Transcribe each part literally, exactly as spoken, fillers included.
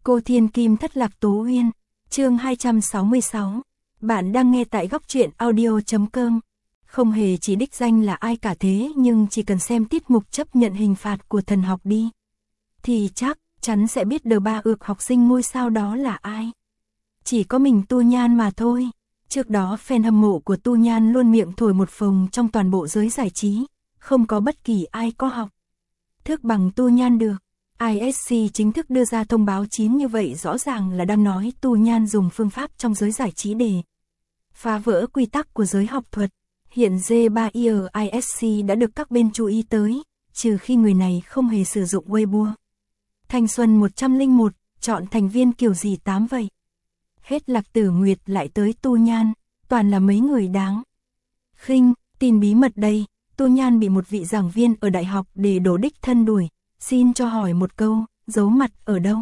Cô Thiên Kim thất lạc Tố Uyên, chương hai trăm sáu mươi sáu. Bạn đang nghe tại góc truyện audio.com. Không hề chỉ đích danh là ai cả thế, nhưng chỉ cần xem tiết mục chấp nhận hình phạt của thần học đi, thì chắc chắn sẽ biết đờ ba ược học sinh ngôi sao đó là ai. Chỉ có mình Tu Nhan mà thôi. Trước đó fan hâm mộ của Tu Nhan luôn miệng thổi một phồng trong toàn bộ giới giải trí, không có bất kỳ ai có học thức bằng Tu Nhan được. i ét xê chính thức đưa ra thông báo chín như vậy rõ ràng là đang nói Tu Nhan dùng phương pháp trong giới giải trí để phá vỡ quy tắc của giới học thuật. Hiện J ba i ét xê đã được các bên chú ý tới, trừ khi người này không hề sử dụng Weibo. Thanh Xuân một trăm lẻ một, chọn thành viên kiểu gì tám vậy? Hết Lạc Tử Nguyệt lại tới Tu Nhan, toàn là mấy người đáng khinh. Tin bí mật đây, Tu Nhan bị một vị giảng viên ở đại học để đổ đích thân đuổi. Xin cho hỏi một câu, giấu mặt ở đâu?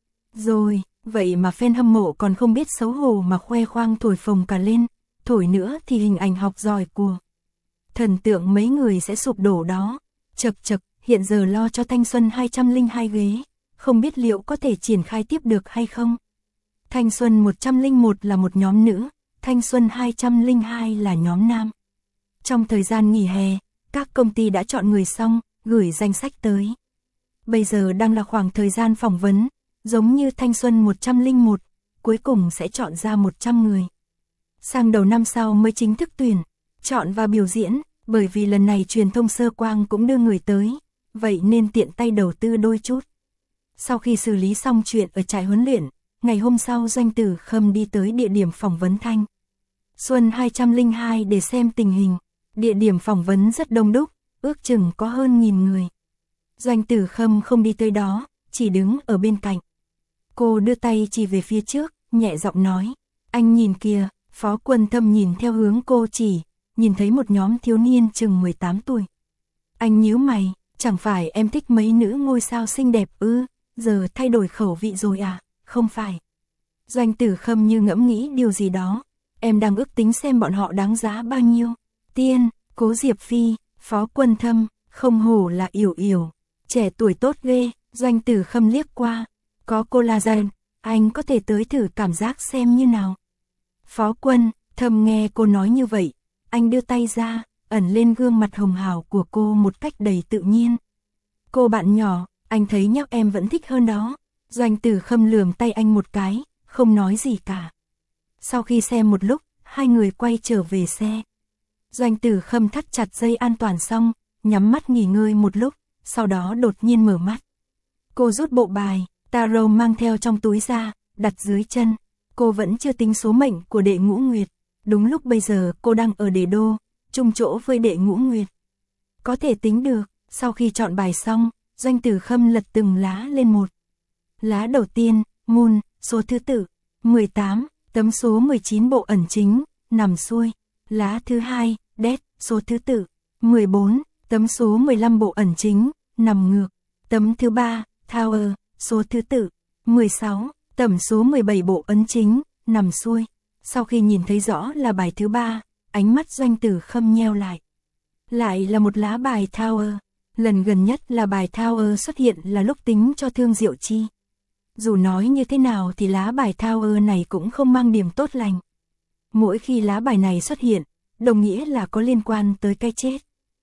Rồi, vậy mà fan hâm mộ còn không biết xấu hổ mà khoe khoang thổi phồng cả lên. Thổi nữa thì hình ảnh học giỏi của thần tượng mấy người sẽ sụp đổ đó. Chật chật, hiện giờ lo cho Thanh Xuân hai trăm lẻ hai ghế, không biết liệu có thể triển khai tiếp được hay không. Thanh Xuân một trăm lẻ một là một nhóm nữ, Thanh Xuân hai trăm lẻ hai là nhóm nam. Trong thời gian nghỉ hè, các công ty đã chọn người xong, gửi danh sách tới. Bây giờ đang là khoảng thời gian phỏng vấn, giống như Thanh Xuân một trăm lẻ một, cuối cùng sẽ chọn ra một trăm người. Sang đầu năm sau mới chính thức tuyển, chọn và biểu diễn, bởi vì lần này truyền thông Sơ Quang cũng đưa người tới, vậy nên tiện tay đầu tư đôi chút. Sau khi xử lý xong chuyện ở trại huấn luyện, ngày hôm sau Doanh Tử Khâm đi tới địa điểm phỏng vấn Thanh Xuân hai trăm lẻ hai để xem tình hình. Địa điểm phỏng vấn rất đông đúc, ước chừng có hơn nghìn người. Doanh Tử Khâm không đi tới đó, chỉ đứng ở bên cạnh. Cô đưa tay chỉ về phía trước, nhẹ giọng nói, anh nhìn kìa. Phó Quân Thâm nhìn theo hướng cô chỉ, nhìn thấy một nhóm thiếu niên chừng mười tám tuổi. Anh nhíu mày, chẳng phải em thích mấy nữ ngôi sao xinh đẹp ư, giờ thay đổi khẩu vị rồi à, không phải. Doanh Tử Khâm như ngẫm nghĩ điều gì đó, em đang ước tính xem bọn họ đáng giá bao nhiêu. Tiên, Cố Diệp Phi, Phó Quân Thâm, không hổ là Yểu Yểu, trẻ tuổi tốt ghê. Doanh Tử Khâm liếc qua, có collagen, anh có thể tới thử cảm giác xem như nào. Phó Quân Thâm nghe cô nói như vậy, anh đưa tay ra, ẩn lên gương mặt hồng hào của cô một cách đầy tự nhiên. Cô bạn nhỏ, anh thấy nhóc em vẫn thích hơn đó. Doanh Tử Khâm lườm tay anh một cái, không nói gì cả. Sau khi xem một lúc, hai người quay trở về xe. Doanh Tử Khâm thắt chặt dây an toàn xong, nhắm mắt nghỉ ngơi một lúc, sau đó đột nhiên mở mắt. Cô rút bộ bài tarot mang theo trong túi ra, đặt dưới chân. Cô vẫn chưa tính số mệnh của Đệ Ngũ Nguyệt. Đúng lúc bây giờ cô đang ở Đế Đô, chung chỗ với Đệ Ngũ Nguyệt. Có thể tính được, sau khi chọn bài xong, Doanh Tử Khâm lật từng lá lên một. Lá đầu tiên, Moon, số thứ tự, mười tám, tấm số mười chín bộ ẩn chính, nằm xuôi. Lá thứ hai, Death, số thứ tự, mười bốn, tấm số mười lăm bộ ẩn chính, nằm ngược. Tấm thứ ba, Tower, số thứ tự, mười sáu. Tẩm số mười bảy bộ ấn chính, nằm xuôi. Sau khi nhìn thấy rõ là bài thứ ba, ánh mắt Doanh Tử Khâm nheo lại. Lại là một lá bài Tower. Lần gần nhất là bài Tower xuất hiện là lúc tính cho Thương Diệu Chi. Dù nói như thế nào thì lá bài Tower này cũng không mang điểm tốt lành. Mỗi khi lá bài này xuất hiện, đồng nghĩa là có liên quan tới cái chết.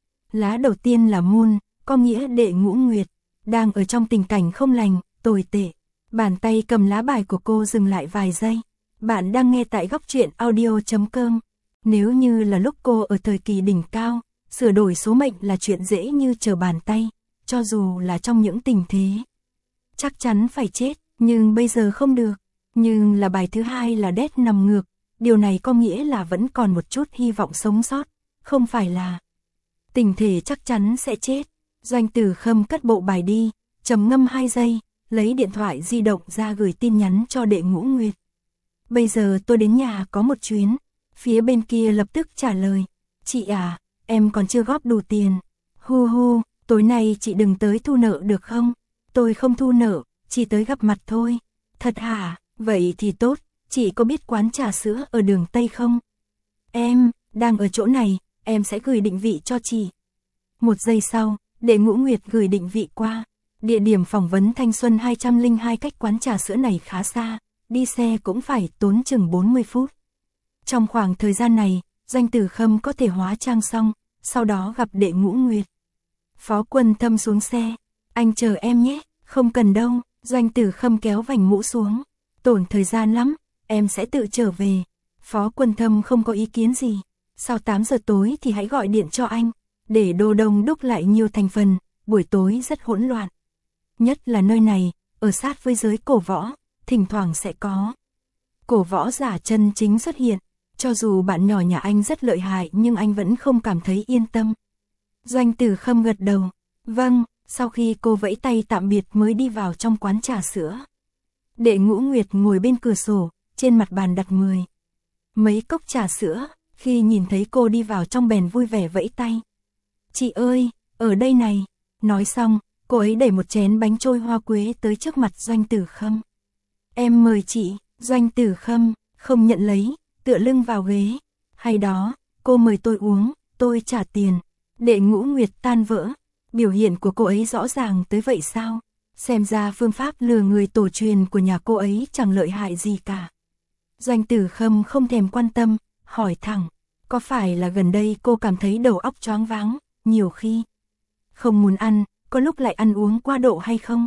Lá đầu tiên là Moon, có nghĩa Đệ Ngũ Nguyệt, đang ở trong tình cảnh không lành, tồi tệ. Bàn tay cầm lá bài của cô dừng lại vài giây. Bạn đang nghe tại góc truyện audio.com. Nếu như là lúc cô ở thời kỳ đỉnh cao, sửa đổi số mệnh là chuyện dễ như trở bàn tay, cho dù là trong những tình thế chắc chắn phải chết, nhưng bây giờ không được. Nhưng là bài thứ hai là Death nằm ngược, điều này có nghĩa là vẫn còn một chút hy vọng sống sót, không phải là tình thể chắc chắn sẽ chết. Doanh Tử Khâm cất bộ bài đi, trầm ngâm hai giây, lấy điện thoại di động ra gửi tin nhắn cho Đệ Ngũ Nguyệt. Bây giờ tôi đến nhà có một chuyến. Phía bên kia lập tức trả lời, chị à, em còn chưa góp đủ tiền. Hu hu, tối nay chị đừng tới thu nợ được không? Tôi không thu nợ, chỉ tới gặp mặt thôi. Thật hả? Vậy thì tốt, chị có biết quán trà sữa ở đường Tây không? Em, đang ở chỗ này, em sẽ gửi định vị cho chị. Một giây sau, Đệ Ngũ Nguyệt gửi định vị qua. Địa điểm phỏng vấn Thanh Xuân hai không hai cách quán trà sữa này khá xa, đi xe cũng phải tốn chừng bốn mươi phút. Trong khoảng thời gian này, Doanh Tử Khâm có thể hóa trang xong, sau đó gặp Đệ Ngũ Nguyệt. Phó Quân Thâm xuống xe, anh chờ em nhé, không cần đâu, Doanh Tử Khâm kéo vành mũ xuống, tổn thời gian lắm, em sẽ tự trở về. Phó Quân Thâm không có ý kiến gì, sau tám giờ tối thì hãy gọi điện cho anh, để đồ đông đúc lại nhiều thành phần, buổi tối rất hỗn loạn. Nhất là nơi này, ở sát với giới cổ võ, thỉnh thoảng sẽ có cổ võ giả chân chính xuất hiện, cho dù bạn nhỏ nhà anh rất lợi hại nhưng anh vẫn không cảm thấy yên tâm. Doanh Tử Khâm gật đầu, vâng, sau khi cô vẫy tay tạm biệt mới đi vào trong quán trà sữa. Đệ Ngũ Nguyệt ngồi bên cửa sổ, trên mặt bàn đặt mười mấy cốc trà sữa, khi nhìn thấy cô đi vào trong bèn vui vẻ vẫy tay. Chị ơi, ở đây này, nói xong, cô ấy đẩy một chén bánh trôi hoa quế tới trước mặt Doanh Tử Khâm. Em mời chị. Doanh Tử Khâm không nhận lấy, tựa lưng vào ghế. Hay đó, cô mời tôi uống, tôi trả tiền. Đệ Ngũ Nguyệt tan vỡ, biểu hiện của cô ấy rõ ràng tới vậy sao? Xem ra phương pháp lừa người tổ truyền của nhà cô ấy chẳng lợi hại gì cả. Doanh Tử Khâm không thèm quan tâm, hỏi thẳng, có phải là gần đây cô cảm thấy đầu óc choáng váng, nhiều khi không muốn ăn, có lúc lại ăn uống quá độ hay không?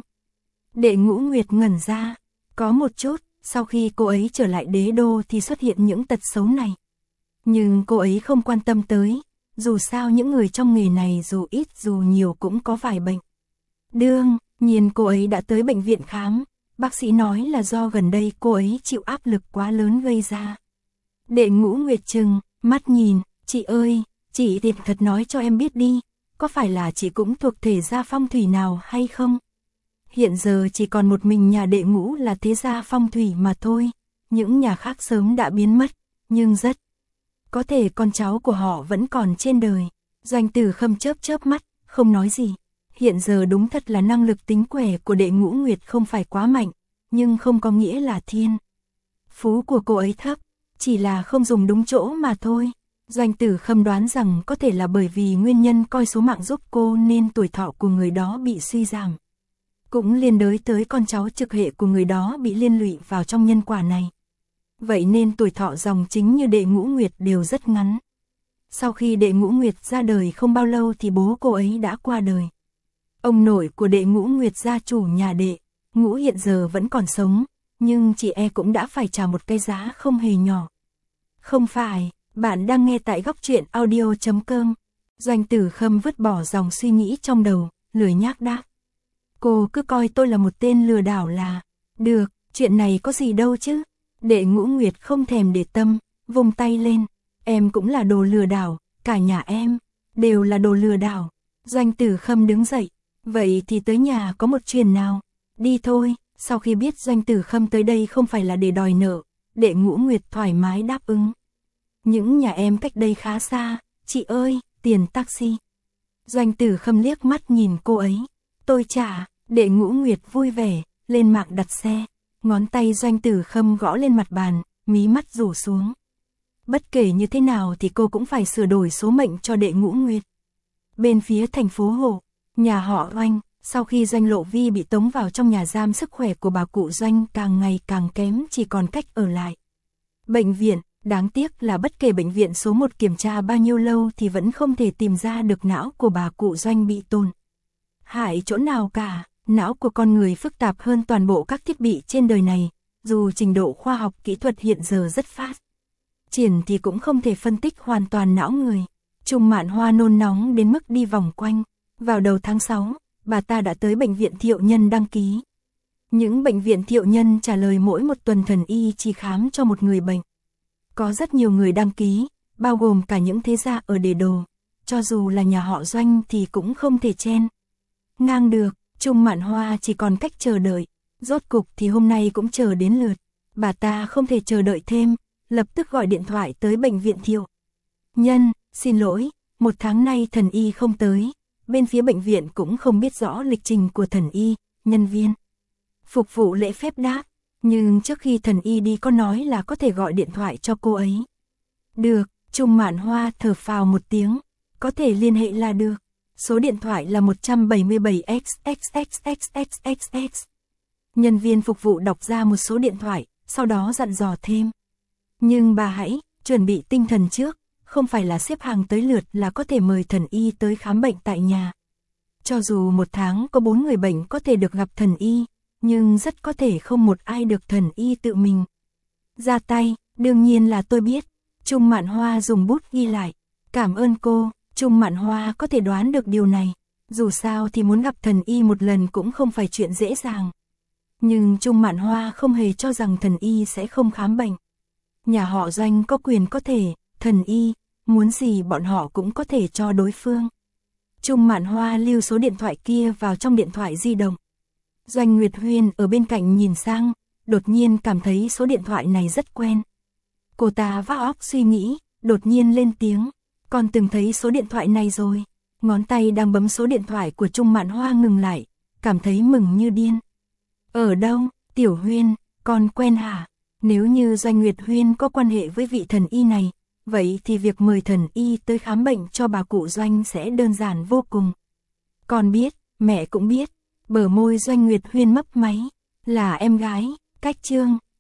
Đệ Ngũ Nguyệt ngẩn ra, có một chút, sau khi cô ấy trở lại đế đô thì xuất hiện những tật xấu này. Nhưng cô ấy không quan tâm tới, dù sao những người trong nghề này dù ít dù nhiều cũng có vài bệnh. Đương nhiên cô ấy đã tới bệnh viện khám, bác sĩ nói là do gần đây cô ấy chịu áp lực quá lớn gây ra. Đệ Ngũ Nguyệt trừng mắt nhìn, chị ơi, chị thì thật nói cho em biết đi, có phải là chị cũng thuộc thể gia phong thủy nào hay không? Hiện giờ chỉ còn một mình nhà Đệ Ngũ là thế gia phong thủy mà thôi, những nhà khác sớm đã biến mất, nhưng rất có thể con cháu của họ vẫn còn trên đời. Doanh Tử Khâm chớp chớp mắt, không nói gì. Hiện giờ đúng thật là năng lực tính quẻ của Đệ Ngũ Nguyệt không phải quá mạnh, nhưng không có nghĩa là thiên phú của cô ấy thấp, chỉ là không dùng đúng chỗ mà thôi. Doanh Tử Khâm đoán rằng có thể là bởi vì nguyên nhân coi số mạng giúp cô nên tuổi thọ của người đó bị suy giảm. Cũng liên đới tới con cháu trực hệ của người đó bị liên lụy vào trong nhân quả này. Vậy nên tuổi thọ dòng chính như Đệ Ngũ Nguyệt đều rất ngắn. Sau khi Đệ Ngũ Nguyệt ra đời không bao lâu thì bố cô ấy đã qua đời. Ông nội của Đệ Ngũ Nguyệt, gia chủ nhà Đệ Ngũ hiện giờ vẫn còn sống, nhưng chị e cũng đã phải trả một cái giá không hề nhỏ. Không phải, bạn đang nghe tại góc truyện audio chấm com. Doanh Tử Khâm vứt bỏ dòng suy nghĩ trong đầu, lười nhác đáp. Cô cứ coi tôi là một tên lừa đảo là được, chuyện này có gì đâu chứ. Đệ Ngũ Nguyệt không thèm để tâm, vung tay lên. Em cũng là đồ lừa đảo, cả nhà em đều là đồ lừa đảo. Doanh Tử Khâm đứng dậy, vậy thì tới nhà có một chuyện nào, đi thôi. Sau khi biết Doanh Tử Khâm tới đây không phải là để đòi nợ, Đệ Ngũ Nguyệt thoải mái đáp ứng. Những nhà em cách đây khá xa, chị ơi, tiền taxi. Doanh Tử Khâm liếc mắt nhìn cô ấy, tôi trả. Đệ Ngũ Nguyệt vui vẻ, lên mạng đặt xe. Ngón tay Doanh Tử Khâm gõ lên mặt bàn, mí mắt rủ xuống. Bất kể như thế nào thì cô cũng phải sửa đổi số mệnh cho Đệ Ngũ Nguyệt. Bên phía thành phố Hồ, nhà họ Oanh, sau khi Doanh Lộ Vi bị tống vào trong nhà giam, sức khỏe của bà cụ Doanh càng ngày càng kém, chỉ còn cách ở lại bệnh viện. Đáng tiếc là bất kể bệnh viện số một kiểm tra bao nhiêu lâu thì vẫn không thể tìm ra được não của bà cụ Doanh bị tổn hại chỗ nào cả. Não của con người phức tạp hơn toàn bộ các thiết bị trên đời này, dù trình độ khoa học kỹ thuật hiện giờ rất phát triển thì cũng không thể phân tích hoàn toàn não người. Trung Mạn Hoa nôn nóng đến mức đi vòng quanh. Vào đầu tháng sáu, bà ta đã tới bệnh viện Thiệu Nhân đăng ký. Những bệnh viện Thiệu Nhân trả lời mỗi một tuần thần y chỉ khám cho một người bệnh. Có rất nhiều người đăng ký, bao gồm cả những thế gia ở Đề Đồ. Cho dù là nhà họ Doanh thì cũng không thể chen ngang được. Trung Mạn Hoa chỉ còn cách chờ đợi. Rốt cục thì hôm nay cũng chờ đến lượt. Bà ta không thể chờ đợi thêm, lập tức gọi điện thoại tới bệnh viện Thiệu Nhân. Xin lỗi, một tháng nay thần y không tới. Bên phía bệnh viện cũng không biết rõ lịch trình của thần y. Nhân viên phục vụ lễ phép đáp. Nhưng trước khi thần y đi có nói là có thể gọi điện thoại cho cô ấy. Được, Trung Mạn Hoa thở phào một tiếng. Có thể liên hệ là được. Số điện thoại là một bảy bảy x x x x x x x. Nhân viên phục vụ đọc ra một số điện thoại, sau đó dặn dò thêm. Nhưng bà hãy chuẩn bị tinh thần trước, không phải là xếp hàng tới lượt là có thể mời thần y tới khám bệnh tại nhà. Cho dù một tháng có bốn người bệnh có thể được gặp thần y, nhưng rất có thể không một ai được thần y tự mình ra tay. Đương nhiên là tôi biết. Trung Mạn Hoa dùng bút ghi lại. Cảm ơn cô. Trung Mạn Hoa có thể đoán được điều này. Dù sao thì muốn gặp thần y một lần cũng không phải chuyện dễ dàng. Nhưng Trung Mạn Hoa không hề cho rằng thần y sẽ không khám bệnh. Nhà họ Doanh có quyền có thể, thần y, muốn gì bọn họ cũng có thể cho đối phương. Trung Mạn Hoa lưu số điện thoại kia vào trong điện thoại di động. Doanh Nguyệt Huyên ở bên cạnh nhìn sang, đột nhiên cảm thấy số điện thoại này rất quen. Cô ta vắt óc suy nghĩ, đột nhiên lên tiếng, con từng thấy số điện thoại này rồi. Ngón tay đang bấm số điện thoại của Trung Mạn Hoa ngừng lại, cảm thấy mừng như điên. Ở đâu, Tiểu Huyên, con quen hả? Nếu như Doanh Nguyệt Huyên có quan hệ với vị thần y này, vậy thì việc mời thần y tới khám bệnh cho bà cụ Doanh sẽ đơn giản vô cùng. Con biết, mẹ cũng biết. Bờ môi Doanh Nguyệt Huyên mấp máy. Là em gái, cách Trương,